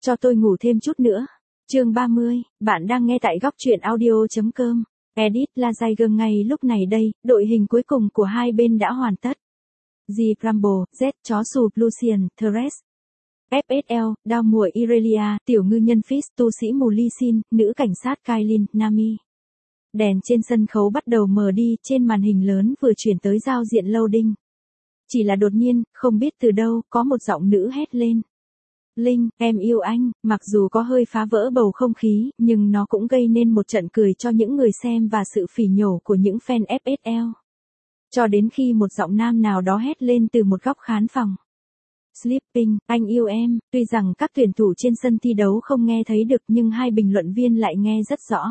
Cho tôi ngủ thêm chút nữa. Chương 30, bạn đang nghe tại góc truyện audio.com. Edit Lazager ngay lúc này đây, đội hình cuối cùng của hai bên đã hoàn tất. G. Bramble, Z. Chó sù Lucian, Thresh. FSL, đao mùa Irelia, tiểu ngư nhân Fish, tu sĩ mù Ly Sin, nữ cảnh sát Kailin, Nami. Đèn trên sân khấu bắt đầu mờ đi, trên màn hình lớn vừa chuyển tới giao diện loading. Chỉ là đột nhiên, không biết từ đâu, có một giọng nữ hét lên. Linh, em yêu anh, mặc dù có hơi phá vỡ bầu không khí, nhưng nó cũng gây nên một trận cười cho những người xem và sự phỉ nhổ của những fan FSL. Cho đến khi một giọng nam nào đó hét lên từ một góc khán phòng. Sleeping, anh yêu em, tuy rằng các tuyển thủ trên sân thi đấu không nghe thấy được nhưng hai bình luận viên lại nghe rất rõ.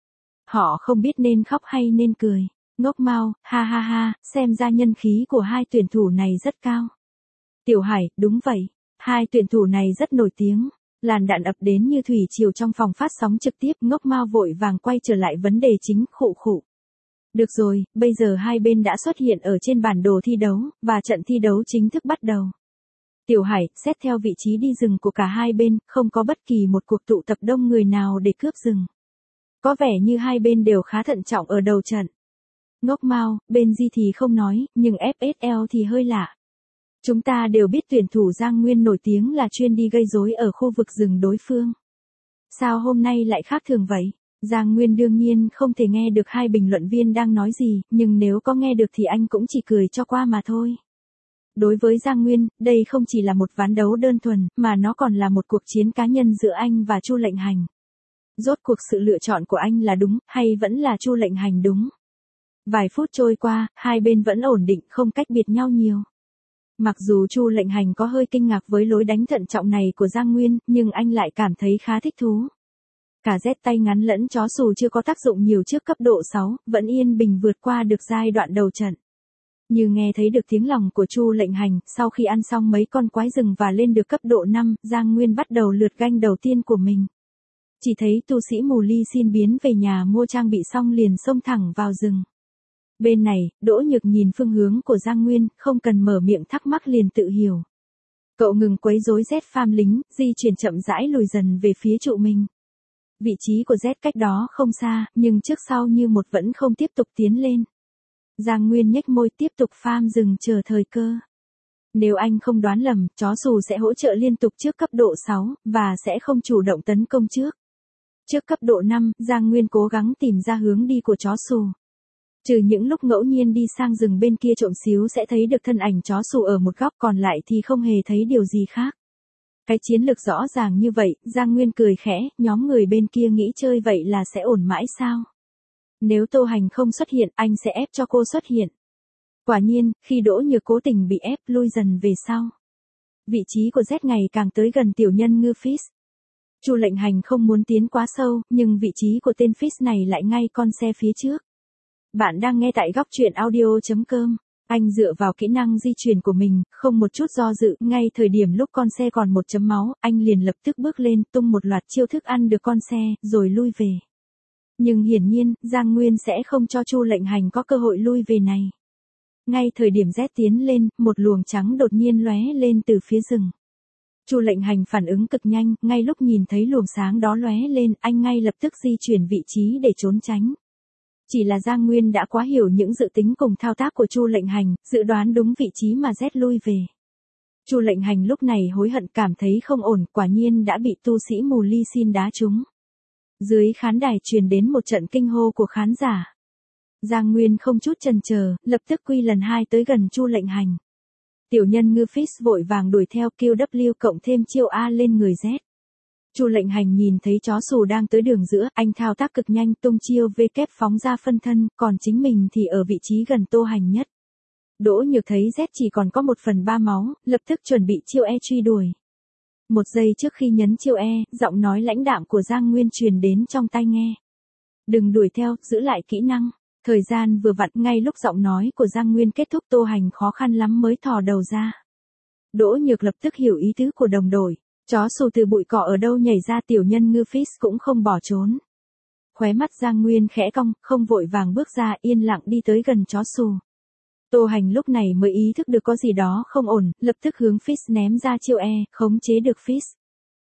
Họ không biết nên khóc hay nên cười. Ngốc mau, ha ha ha, xem ra nhân khí của hai tuyển thủ này rất cao. Tiểu Hải, đúng vậy. Hai tuyển thủ này rất nổi tiếng. Làn đạn ập đến như thủy triều trong phòng phát sóng trực tiếp. Ngốc mau vội vàng quay trở lại vấn đề chính, khụ khụ. Được rồi, bây giờ hai bên đã xuất hiện ở trên bản đồ thi đấu, và trận thi đấu chính thức bắt đầu. Tiểu Hải, xét theo vị trí đi rừng của cả hai bên, không có bất kỳ một cuộc tụ tập đông người nào để cướp rừng. Có vẻ như hai bên đều khá thận trọng ở đầu trận. Ngốc mau, bên G thì không nói, nhưng FSL thì hơi lạ. Chúng ta đều biết tuyển thủ Giang Nguyên nổi tiếng là chuyên đi gây rối ở khu vực rừng đối phương. Sao hôm nay lại khác thường vậy? Giang Nguyên đương nhiên không thể nghe được hai bình luận viên đang nói gì, nhưng nếu có nghe được thì anh cũng chỉ cười cho qua mà thôi. Đối với Giang Nguyên, đây không chỉ là một ván đấu đơn thuần, mà nó còn là một cuộc chiến cá nhân giữa anh và Chu Lệnh Hành. Rốt cuộc sự lựa chọn của anh là đúng, hay vẫn là Chu Lệnh Hành đúng? Vài phút trôi qua, hai bên vẫn ổn định, không cách biệt nhau nhiều. Mặc dù Chu Lệnh Hành có hơi kinh ngạc với lối đánh thận trọng này của Giang Nguyên, nhưng anh lại cảm thấy khá thích thú. Cả Z tay ngắn lẫn chó sù chưa có tác dụng nhiều trước cấp độ 6, vẫn yên bình vượt qua được giai đoạn đầu trận. Như nghe thấy được tiếng lòng của Chu Lệnh Hành, sau khi ăn xong mấy con quái rừng và lên được cấp độ 5, Giang Nguyên bắt đầu lượt ganh đầu tiên của mình. Chỉ thấy tu sĩ mù Ly Sin biến về nhà mua trang bị xong liền xông thẳng vào rừng. Bên này, Đỗ Nhược nhìn phương hướng của Giang Nguyên, không cần mở miệng thắc mắc liền tự hiểu. Cậu ngừng quấy rối Z farm lính, di chuyển chậm rãi lùi dần về phía trụ mình. Vị trí của Z cách đó không xa, nhưng trước sau như một vẫn không tiếp tục tiến lên. Giang Nguyên nhếch môi tiếp tục farm rừng chờ thời cơ. Nếu anh không đoán lầm, chó sù sẽ hỗ trợ liên tục trước cấp độ 6, và sẽ không chủ động tấn công trước. Trước cấp độ 5, Giang Nguyên cố gắng tìm ra hướng đi của chó sù. Trừ những lúc ngẫu nhiên đi sang rừng bên kia trộm xíu sẽ thấy được thân ảnh chó sù ở một góc, còn lại thì không hề thấy điều gì khác. Cái chiến lược rõ ràng như vậy, Giang Nguyên cười khẽ, nhóm người bên kia nghĩ chơi vậy là sẽ ổn mãi sao? Nếu Tô Hành không xuất hiện, anh sẽ ép cho cô xuất hiện. Quả nhiên, khi Đỗ Nhược cố tình bị ép lui dần về sau. Vị trí của Z ngày càng tới gần tiểu nhân ngư Fish. Chu Lệnh Hành không muốn tiến quá sâu, nhưng vị trí của tên Fish này lại ngay con xe phía trước. Bạn đang nghe tại góc truyện audio.com. Anh dựa vào kỹ năng di chuyển của mình, không một chút do dự, ngay thời điểm lúc con xe còn một chấm máu, anh liền lập tức bước lên, tung một loạt chiêu thức ăn được con xe, rồi lui về. Nhưng hiển nhiên, Giang Nguyên sẽ không cho Chu Lệnh Hành có cơ hội lui về này. Ngay thời điểm Z tiến lên, một luồng trắng đột nhiên lóe lên từ phía rừng. Chu Lệnh Hành phản ứng cực nhanh, ngay lúc nhìn thấy luồng sáng đó lóe lên, anh ngay lập tức di chuyển vị trí để trốn tránh. Chỉ là Giang Nguyên đã quá hiểu những dự tính cùng thao tác của Chu Lệnh Hành, dự đoán đúng vị trí mà Z lui về. Chu Lệnh Hành lúc này hối hận, cảm thấy không ổn, quả nhiên đã bị tu sĩ mù Ly Sin đá trúng. Dưới khán đài truyền đến một trận kinh hô của khán giả. Giang Nguyên không chút chần chờ, lập tức quy lần 2 tới gần Chu Lệnh Hành. Tiểu nhân ngư Fish vội vàng đuổi theo, kêu W cộng thêm chiêu A lên người Z. Chu Lệnh Hành nhìn thấy chó sù đang tới đường giữa, anh thao tác cực nhanh, tung chiêu V kép phóng ra phân thân, còn chính mình thì ở vị trí gần Tô Hành nhất. Đỗ Nhược thấy Z chỉ còn có 1/3 máu, lập tức chuẩn bị chiêu E truy đuổi. Một giây trước khi nhấn chiêu E, giọng nói lãnh đạm của Giang Nguyên truyền đến trong tai nghe. Đừng đuổi theo, giữ lại kỹ năng. Thời gian vừa vặn, ngay lúc giọng nói của Giang Nguyên kết thúc, Tô Hành khó khăn lắm mới thò đầu ra. Đỗ Nhược lập tức hiểu ý tứ của đồng đội. Chó sù từ bụi cỏ ở đâu nhảy ra, tiểu nhân ngư Fish cũng không bỏ trốn. Khóe mắt Giang Nguyên khẽ cong, không vội vàng bước ra, yên lặng đi tới gần chó sù. Tô Hành lúc này mới ý thức được có gì đó không ổn, lập tức hướng Fish ném ra chiêu E, khống chế được Fish.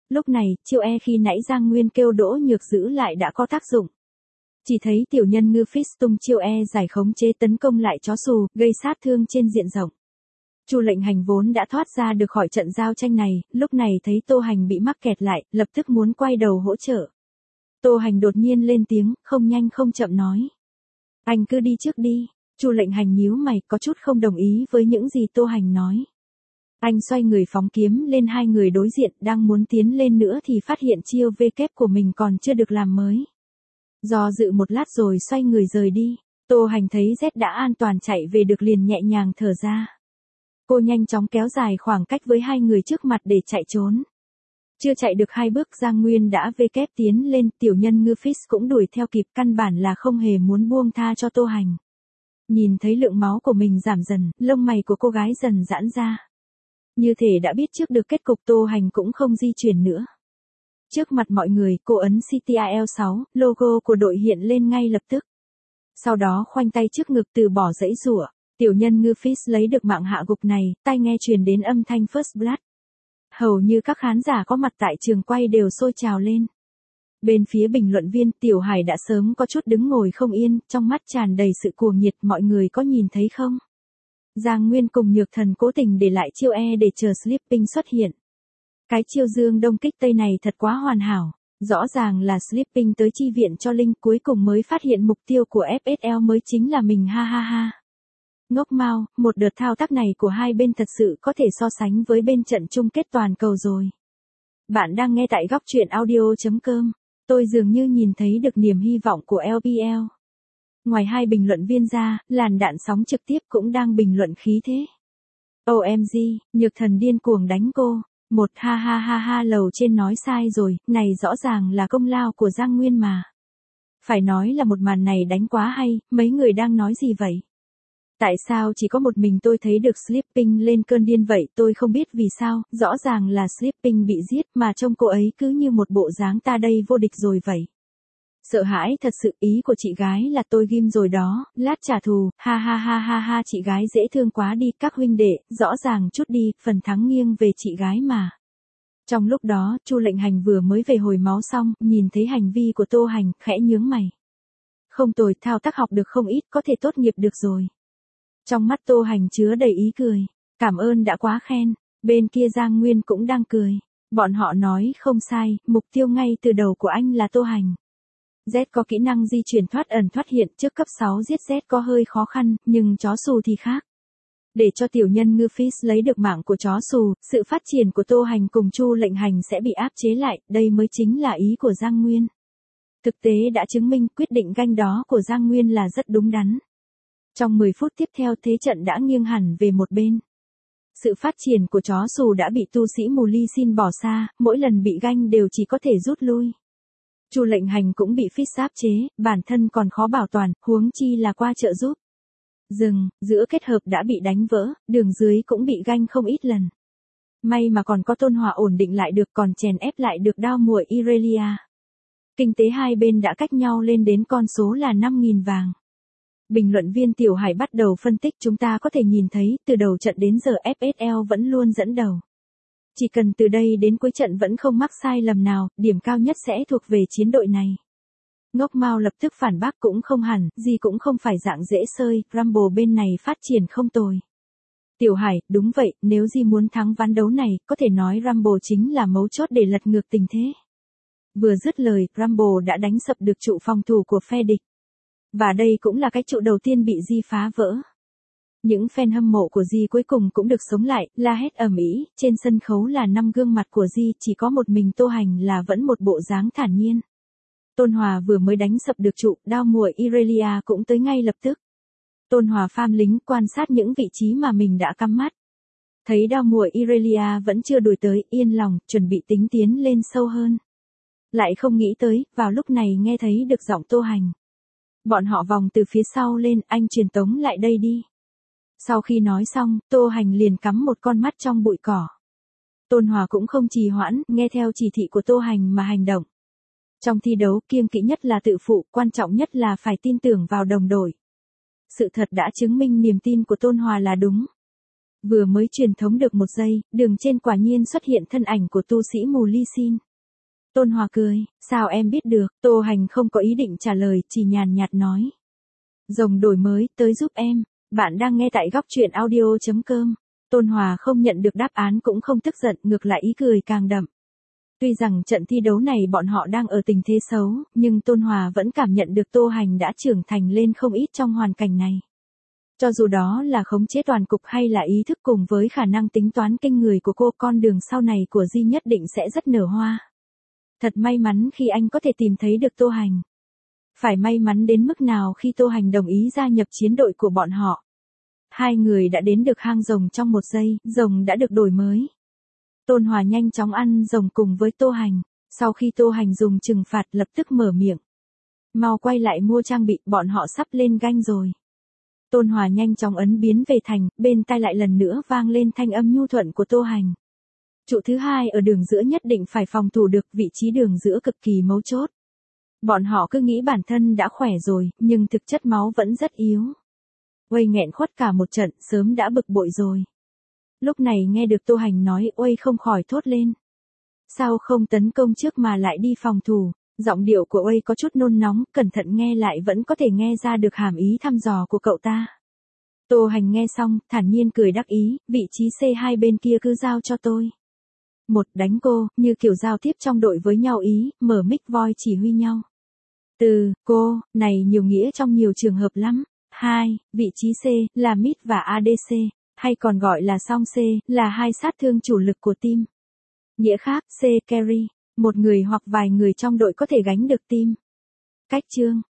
Lúc này, chiêu khi nãy Giang Nguyên kêu Đỗ Nhược giữ lại đã có tác dụng. Chỉ thấy tiểu nhân ngư Fist tung chiêu giải khống chế tấn công lại chó xù, gây sát thương trên diện rộng. Chu Lệnh Hành vốn đã thoát ra được khỏi trận giao tranh này, lúc này thấy Tô Hành bị mắc kẹt lại, lập tức muốn quay đầu hỗ trợ. Tô Hành đột nhiên lên tiếng, không nhanh không chậm nói. Anh cứ đi trước đi. Chu Lệnh Hành nhíu mày, có chút không đồng ý với những gì Tô Hành nói. Anh xoay người phóng kiếm lên hai người đối diện, đang muốn tiến lên nữa thì phát hiện chiêu kép của mình còn chưa được làm mới. Do dự một lát rồi xoay người rời đi. Tô Hành thấy Z đã an toàn chạy về được liền nhẹ nhàng thở ra. Cô nhanh chóng kéo dài khoảng cách với hai người trước mặt để chạy trốn. Chưa chạy được 2 bước Giang Nguyên đã kép tiến lên, tiểu nhân ngư Fist cũng đuổi theo kịp, căn bản là không hề muốn buông tha cho Tô Hành. Nhìn thấy lượng máu của mình giảm dần, lông mày của cô gái dần giãn ra. Như thể đã biết trước được kết cục, Tô Hành cũng không di chuyển nữa. Trước mặt mọi người, cô ấn CTRL 6, logo của đội hiện lên ngay lập tức. Sau đó khoanh tay trước ngực từ bỏ giãy giụa. Tiểu nhân ngư Fist lấy được mạng hạ gục này, tai nghe truyền đến âm thanh First Blood. Hầu như các khán giả có mặt tại trường quay đều sôi trào lên. Bên phía bình luận viên, Tiểu Hải đã sớm có chút đứng ngồi không yên, trong mắt tràn đầy sự cuồng nhiệt, mọi người có nhìn thấy không? Giang Nguyên cùng Nhược Thần cố tình để lại chiêu để chờ Sleeping xuất hiện. Cái chiêu dương đông kích tây này thật quá hoàn hảo. Rõ ràng là Sleeping tới chi viện cho Linh, cuối cùng mới phát hiện mục tiêu của FSL mới chính là mình, ha ha ha. Ngốc Mao, một đợt thao tác này của hai bên thật sự có thể so sánh với bên trận chung kết toàn cầu rồi. Bạn đang nghe tại góc truyện audio.com. Tôi dường như nhìn thấy được niềm hy vọng của LPL. Ngoài hai bình luận viên ra, làn đạn sóng trực tiếp cũng đang bình luận khí thế. OMG, Nhược Thần điên cuồng đánh cô. Một ha ha ha ha, lầu trên nói sai rồi, này rõ ràng là công lao của Giang Nguyên mà. Phải nói là một màn này đánh quá hay, mấy người đang nói gì vậy? Tại sao chỉ có một mình tôi thấy được Sleeping lên cơn điên vậy, tôi không biết vì sao, rõ ràng là Sleeping bị giết mà trông cô ấy cứ như một bộ dáng ta đây vô địch rồi vậy. Sợ hãi thật sự, ý của chị gái là tôi ghim rồi đó, lát trả thù, ha ha ha ha ha, chị gái dễ thương quá đi, các huynh đệ, rõ ràng chút đi, phần thắng nghiêng về chị gái mà. Trong lúc đó, Chu Lệnh Hành vừa mới về hồi máu xong, nhìn thấy hành vi của Tô Hành, khẽ nhướng mày. Không tồi, thao tác học được không ít, có thể tốt nghiệp được rồi. Trong mắt Tô Hành chứa đầy ý cười. Cảm ơn đã quá khen. Bên kia Giang Nguyên cũng đang cười. Bọn họ nói không sai, mục tiêu ngay từ đầu của anh là Tô Hành. Z có kỹ năng di chuyển thoát ẩn thoát hiện, trước cấp 6 giết Z có hơi khó khăn, nhưng chó xù thì khác. Để cho tiểu nhân ngư Fist lấy được mạng của chó xù, sự phát triển của Tô Hành cùng Chu Lệnh Hành sẽ bị áp chế lại, đây mới chính là ý của Giang Nguyên. Thực tế đã chứng minh quyết định ganh đó của Giang Nguyên là rất đúng đắn. Trong 10 phút tiếp theo thế trận đã nghiêng hẳn về một bên. Sự phát triển của chó xù đã bị tu sĩ mù ly xin bỏ xa, mỗi lần bị ganh đều chỉ có thể rút lui. Chu Lệnh Hành cũng bị Fist áp chế, bản thân còn khó bảo toàn, huống chi là qua trợ giúp. Rừng, giữa kết hợp đã bị đánh vỡ, đường dưới cũng bị ganh không ít lần. May mà còn có Tôn Hòa ổn định lại được, còn chèn ép lại được đao muội Irelia. Kinh tế hai bên đã cách nhau lên đến con số là 5.000 vàng. Bình luận viên Tiểu Hải bắt đầu phân tích, chúng ta có thể nhìn thấy, từ đầu trận đến giờ FSL vẫn luôn dẫn đầu. Chỉ cần từ đây đến cuối trận vẫn không mắc sai lầm nào, điểm cao nhất sẽ thuộc về chiến đội này. Ngốc Mao lập tức phản bác, cũng không hẳn, gì cũng không phải dạng dễ sơi, Rumble bên này phát triển không tồi. Tiểu Hải, đúng vậy, nếu Di muốn thắng ván đấu này, có thể nói Rumble chính là mấu chốt để lật ngược tình thế. Vừa dứt lời, Rumble đã đánh sập được trụ phòng thủ của phe địch. Và đây cũng là cái trụ đầu tiên bị Di phá vỡ. Những fan hâm mộ của Di cuối cùng cũng được sống lại, la hét ầm ĩ, trên sân khấu là 5 gương mặt của Di, chỉ có một mình Tô Hành là vẫn một bộ dáng thản nhiên. Tôn Hòa vừa mới đánh sập được trụ, đao muội Irelia cũng tới ngay lập tức. Tôn Hòa farm lính quan sát những vị trí mà mình đã cắm mắt. Thấy đao muội Irelia vẫn chưa đuổi tới, yên lòng, chuẩn bị tính tiến lên sâu hơn. Lại không nghĩ tới, vào lúc này nghe thấy được giọng Tô Hành. Bọn họ vòng từ phía sau lên, anh truyền tống lại đây đi. Sau khi nói xong, Tô Hành liền cắm một con mắt trong bụi cỏ. Tôn Hòa cũng không trì hoãn, nghe theo chỉ thị của Tô Hành mà hành động. Trong thi đấu, kiêng kỵ nhất là tự phụ, quan trọng nhất là phải tin tưởng vào đồng đội. Sự thật đã chứng minh niềm tin của Tôn Hòa là đúng. Vừa mới truyền thống được một giây, đường trên quả nhiên xuất hiện thân ảnh của tu sĩ mù Ly Xin. Tôn Hòa cười, sao em biết được? Tô Hành không có ý định trả lời, chỉ nhàn nhạt nói. Rồng đổi mới, tới giúp em. Bạn đang nghe tại góc truyện audio.com. Tôn Hòa không nhận được đáp án cũng không tức giận, ngược lại ý cười càng đậm. Tuy rằng trận thi đấu này bọn họ đang ở tình thế xấu, nhưng Tôn Hòa vẫn cảm nhận được Tô Hành đã trưởng thành lên không ít trong hoàn cảnh này. Cho dù đó là khống chế toàn cục hay là ý thức cùng với khả năng tính toán kinh người của cô, con đường sau này của Di nhất định sẽ rất nở hoa. Thật may mắn khi anh có thể tìm thấy được Tô Hành. Phải may mắn đến mức nào khi Tô Hành đồng ý gia nhập chiến đội của bọn họ. Hai người đã đến được hang rồng trong một giây, rồng đã được đổi mới. Tôn Hòa nhanh chóng ăn rồng cùng với Tô Hành. Sau khi Tô Hành dùng trừng phạt lập tức mở miệng. Mau quay lại mua trang bị, bọn họ sắp lên ganh rồi. Tôn Hòa nhanh chóng ấn biến về thành, bên tai lại lần nữa vang lên thanh âm nhu thuận của Tô Hành. Trụ thứ hai ở đường giữa nhất định phải phòng thủ được, vị trí đường giữa cực kỳ mấu chốt. Bọn họ cứ nghĩ bản thân đã khỏe rồi, nhưng thực chất máu vẫn rất yếu. Uây nghẹn khuất cả một trận, sớm đã bực bội rồi. Lúc này nghe được Tô Hành nói, Uây không khỏi thốt lên. Sao không tấn công trước mà lại đi phòng thủ? Giọng điệu của Uây có chút nôn nóng, cẩn thận nghe lại vẫn có thể nghe ra được hàm ý thăm dò của cậu ta. Tô Hành nghe xong, thản nhiên cười đắc ý, vị trí C2 bên kia cứ giao cho tôi. Một, đánh cô, như kiểu giao tiếp trong đội với nhau ý, mở mic voi chỉ huy nhau. Từ, cô, này nhiều nghĩa trong nhiều trường hợp lắm. 2, vị trí C, là mid và ADC, hay còn gọi là song C, là hai sát thương chủ lực của team. Nghĩa khác, C carry, một người hoặc vài người trong đội có thể gánh được team. Cách chương,